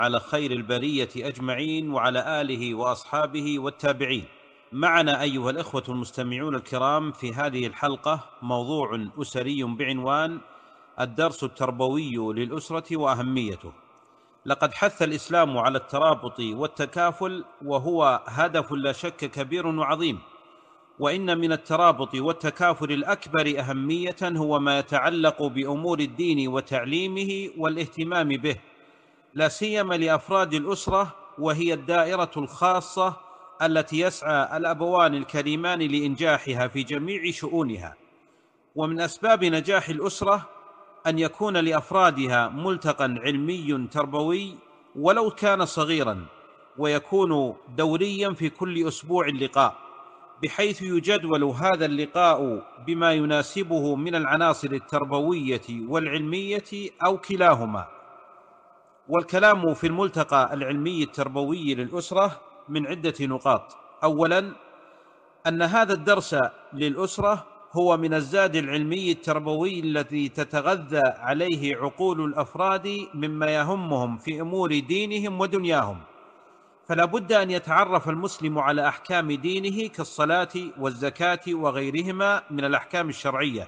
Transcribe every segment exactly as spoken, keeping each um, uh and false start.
على خير البرية أجمعين وعلى آله وأصحابه والتابعين. معنا أيها الإخوة المستمعون الكرام في هذه الحلقة موضوع أسري بعنوان الدرس التربوي للأسرة وأهميته. لقد حث الإسلام على الترابط والتكافل، وهو هدف لا شك كبير وعظيم، وإن من الترابط والتكافل الأكبر أهمية هو ما يتعلق بأمور الدين وتعليمه والاهتمام به، لا سيما لأفراد الأسرة، وهي الدائرة الخاصة التي يسعى الأبوان الكريمان لإنجاحها في جميع شؤونها. ومن أسباب نجاح الأسرة أن يكون لأفرادها ملتقى علمي تربوي ولو كان صغيرا، ويكون دوريا في كل أسبوع لقاء، بحيث يجدول هذا اللقاء بما يناسبه من العناصر التربوية والعلمية أو كلاهما. والكلام في الملتقى العلمي التربوي للأسرة من عدة نقاط. أولا، أن هذا الدرس للأسرة هو من الزاد العلمي التربوي الذي تتغذى عليه عقول الأفراد مما يهمهم في أمور دينهم ودنياهم، فلا بد أن يتعرف المسلم على أحكام دينه كالصلاة والزكاة وغيرهما من الأحكام الشرعية،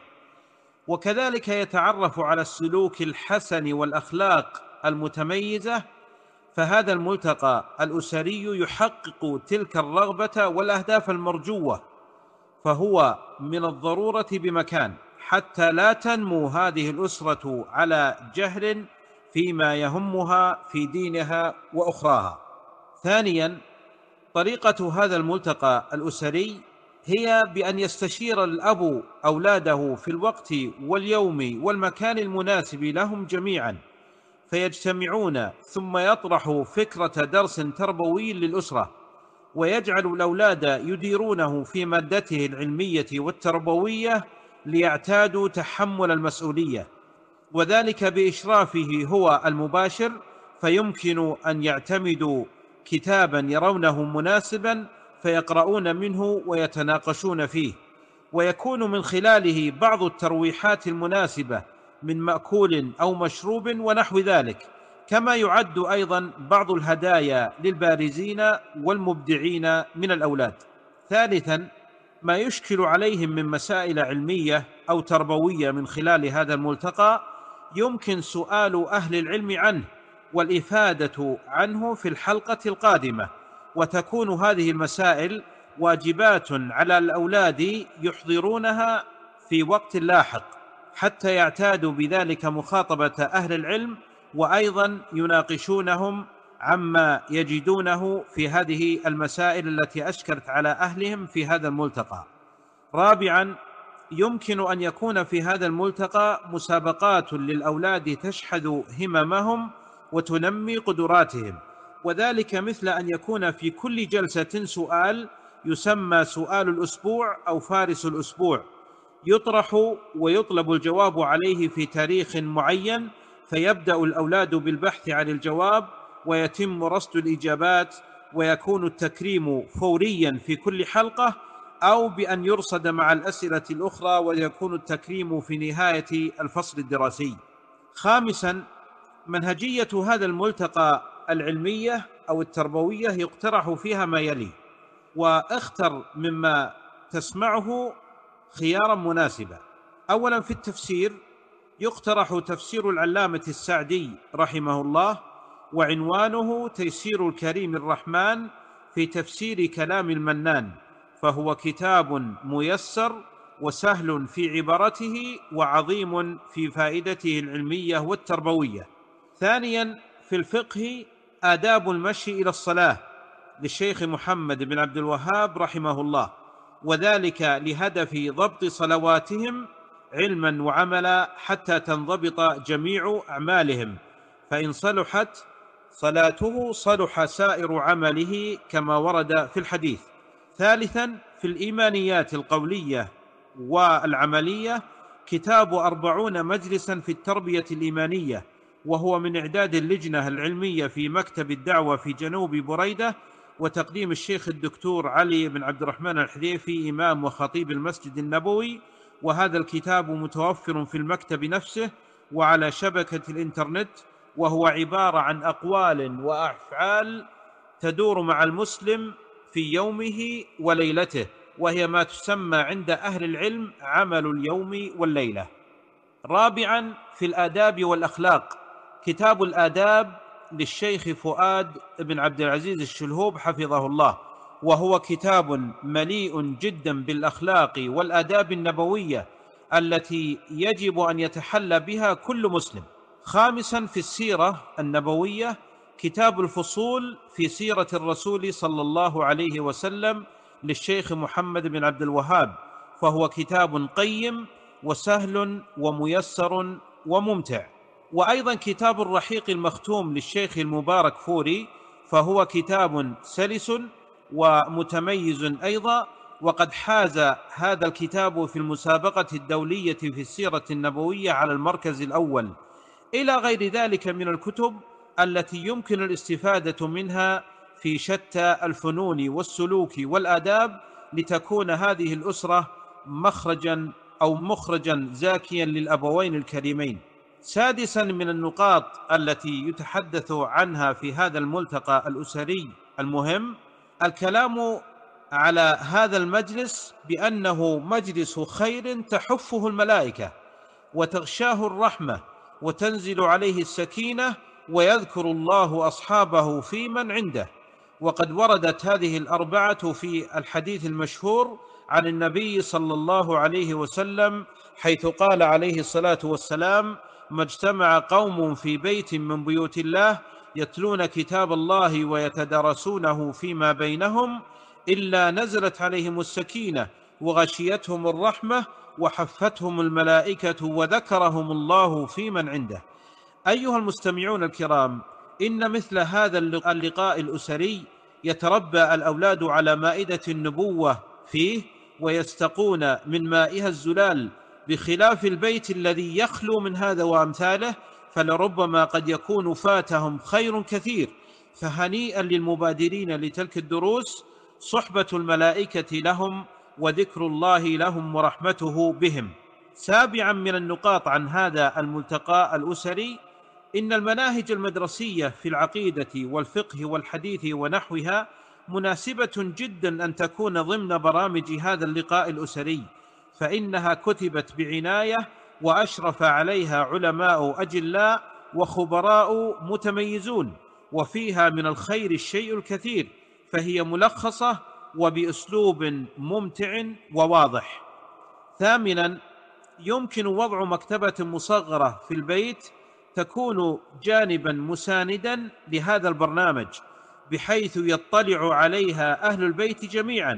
وكذلك يتعرف على السلوك الحسن والأخلاق المتميزة. فهذا الملتقى الأسري يحقق تلك الرغبة والأهداف المرجوة، فهو من الضرورة بمكان حتى لا تنمو هذه الأسرة على جهل فيما يهمها في دينها وأخراها. ثانيا، طريقة هذا الملتقى الأسري هي بأن يستشير الأب أولاده في الوقت واليوم والمكان المناسب لهم جميعا، فيجتمعون ثم يطرح فكرة درس تربوي للأسرة، ويجعل الأولاد يديرونه في مادته العلمية والتربوية ليعتادوا تحمل المسؤولية، وذلك بإشرافه هو المباشر، فيمكن أن يعتمدوا كتابا يرونه مناسبا فيقرؤون منه ويتناقشون فيه، ويكون من خلاله بعض الترويحات المناسبة من مأكول أو مشروب ونحو ذلك، كما يعد أيضا بعض الهدايا للبارزين والمبدعين من الأولاد. ثالثا، ما يشكل عليهم من مسائل علمية أو تربوية من خلال هذا الملتقى يمكن سؤال أهل العلم عنه والإفادة عنه في الحلقة القادمة، وتكون هذه المسائل واجبات على الأولاد يحضرونها في وقت لاحق حتى يعتادوا بذلك مخاطبة أهل العلم، وأيضا يناقشونهم عما يجدونه في هذه المسائل التي أشكلت على أهلهم في هذا الملتقى. رابعا، يمكن أن يكون في هذا الملتقى مسابقات للأولاد تشحذ هممهم وتنمي قدراتهم، وذلك مثل أن يكون في كل جلسة سؤال يسمى سؤال الأسبوع أو فارس الأسبوع، يطرح ويطلب الجواب عليه في تاريخ معين، فيبدأ الأولاد بالبحث عن الجواب ويتم رصد الإجابات، ويكون التكريم فوريا في كل حلقة، أو بأن يرصد مع الأسئلة الأخرى ويكون التكريم في نهاية الفصل الدراسي. خامسا، منهجية هذا الملتقى العلمية أو التربوية يقترح فيها ما يلي، واختر مما تسمعه خيارا مناسبا. أولا، في التفسير يقترح تفسير العلامة السعدي رحمه الله، وعنوانه تيسير الكريم الرحمن في تفسير كلام المنان، فهو كتاب ميسر وسهل في عبارته وعظيم في فائدته العلمية والتربوية. ثانيا، في الفقه آداب المشي إلى الصلاة للشيخ محمد بن عبد الوهاب رحمه الله، وذلك لهدف ضبط صلواتهم علما وعملا حتى تنضبط جميع أعمالهم، فإن صلحت صلاته صلح سائر عمله كما ورد في الحديث. ثالثا، في الإيمانيات القولية والعملية كتاب أربعون مجلسا في التربية الإيمانية، وهو من إعداد اللجنة العلمية في مكتب الدعوة في جنوب بريدة، وتقديم الشيخ الدكتور علي بن عبد الرحمن الحذيفي إمام وخطيب المسجد النبوي. وهذا الكتاب متوفر في المكتب نفسه وعلى شبكة الإنترنت، وهو عبارة عن أقوال وأفعال تدور مع المسلم في يومه وليلته، وهي ما تسمى عند أهل العلم عمل اليوم والليلة. رابعا، في الآداب والأخلاق، كتاب الآداب للشيخ فؤاد بن عبد العزيز الشلهوب حفظه الله، وهو كتاب مليء جدا بالأخلاق والآداب النبوية التي يجب أن يتحلى بها كل مسلم. خامسا، في السيرة النبوية، كتاب الفصول في سيرة الرسول صلى الله عليه وسلم للشيخ محمد بن عبد الوهاب، فهو كتاب قيم وسهل وميسر وممتع. وأيضا كتاب الرحيق المختوم للشيخ المبارك فوري، فهو كتاب سلس ومتميز أيضا، وقد حاز هذا الكتاب في المسابقة الدولية في السيرة النبوية على المركز الأول، إلى غير ذلك من الكتب التي يمكن الاستفادة منها في شتى الفنون والسلوك والآداب، لتكون هذه الأسرة مخرجا أو مخرجا زاكيا للأبوين الكريمين. سادسا، من النقاط التي يتحدث عنها في هذا الملتقى الأسري المهم، الكلام على هذا المجلس بأنه مجلس خير تحفه الملائكة وتغشاه الرحمة وتنزل عليه السكينة ويذكر الله أصحابه في من عنده. وقد وردت هذه الأربعة في الحديث المشهور عن النبي صلى الله عليه وسلم، حيث قال عليه الصلاة والسلام: ما اجتمع قوم في بيت من بيوت الله يتلون كتاب الله ويتدارسونه فيما بينهم إلا نزلت عليهم السكينة وغشيتهم الرحمة وحفتهم الملائكة وذكرهم الله في من عنده. أيها المستمعون الكرام، إن مثل هذا اللقاء الأسري يتربى الأولاد على مائدة النبوة فيه ويستقون من مائها الزلال، بخلاف البيت الذي يخلو من هذا وأمثاله، فلربما قد يكون فاتهم خير كثير. فهنيئا للمبادرين لتلك الدروس، صحبة الملائكة لهم وذكر الله لهم ورحمته بهم. سابعا، من النقاط عن هذا الملتقى الأسري، إن المناهج المدرسية في العقيدة والفقه والحديث ونحوها مناسبة جدا أن تكون ضمن برامج هذا اللقاء الأسري، فإنها كتبت بعناية وأشرف عليها علماء أجلاء وخبراء متميزون، وفيها من الخير الشيء الكثير، فهي ملخصة وبأسلوب ممتع وواضح. ثامنا، يمكن وضع مكتبة مصغرة في البيت تكون جانبا مساندا لهذا البرنامج، بحيث يطلع عليها أهل البيت جميعا،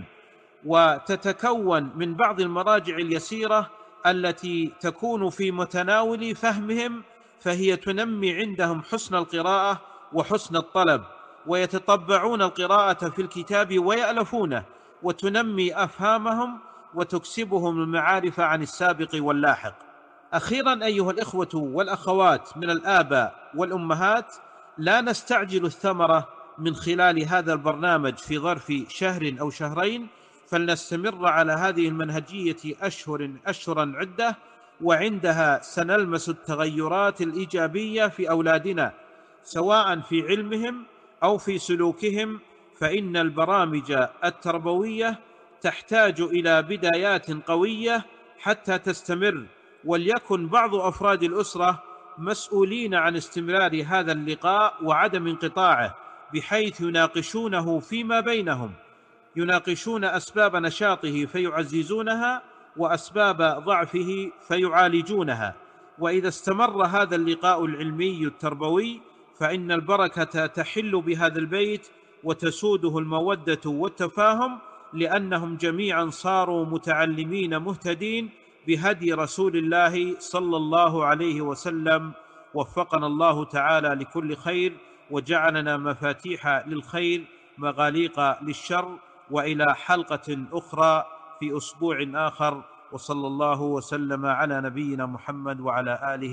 وتتكون من بعض المراجع اليسيرة التي تكون في متناول فهمهم، فهي تنمي عندهم حسن القراءة وحسن الطلب، ويتطبعون القراءة في الكتاب ويألفونه، وتنمي أفهامهم وتكسبهم المعارف عن السابق واللاحق. أخيرا أيها الإخوة والأخوات من الآباء والأمهات، لا نستعجل الثمرة من خلال هذا البرنامج في ظرف شهر أو شهرين، فلنستمر على هذه المنهجية أشهر أشهرا عدة، وعندها سنلمس التغيرات الإيجابية في أولادنا، سواء في علمهم أو في سلوكهم. فإن البرامج التربوية تحتاج إلى بدايات قوية حتى تستمر، وليكن بعض أفراد الأسرة مسؤولين عن استمرار هذا اللقاء وعدم انقطاعه، بحيث يناقشونه فيما بينهم، يناقشون أسباب نشاطه فيعززونها وأسباب ضعفه فيعالجونها. وإذا استمر هذا اللقاء العلمي التربوي، فإن البركة تحل بهذا البيت وتسوده المودة والتفاهم، لأنهم جميعا صاروا متعلمين مهتدين بهدي رسول الله صلى الله عليه وسلم. وفقنا الله تعالى لكل خير، وجعلنا مفاتيح للخير مغاليق للشر. وإلى حلقة أخرى في أسبوع آخر، وصلى الله وسلم على نبينا محمد وعلى آله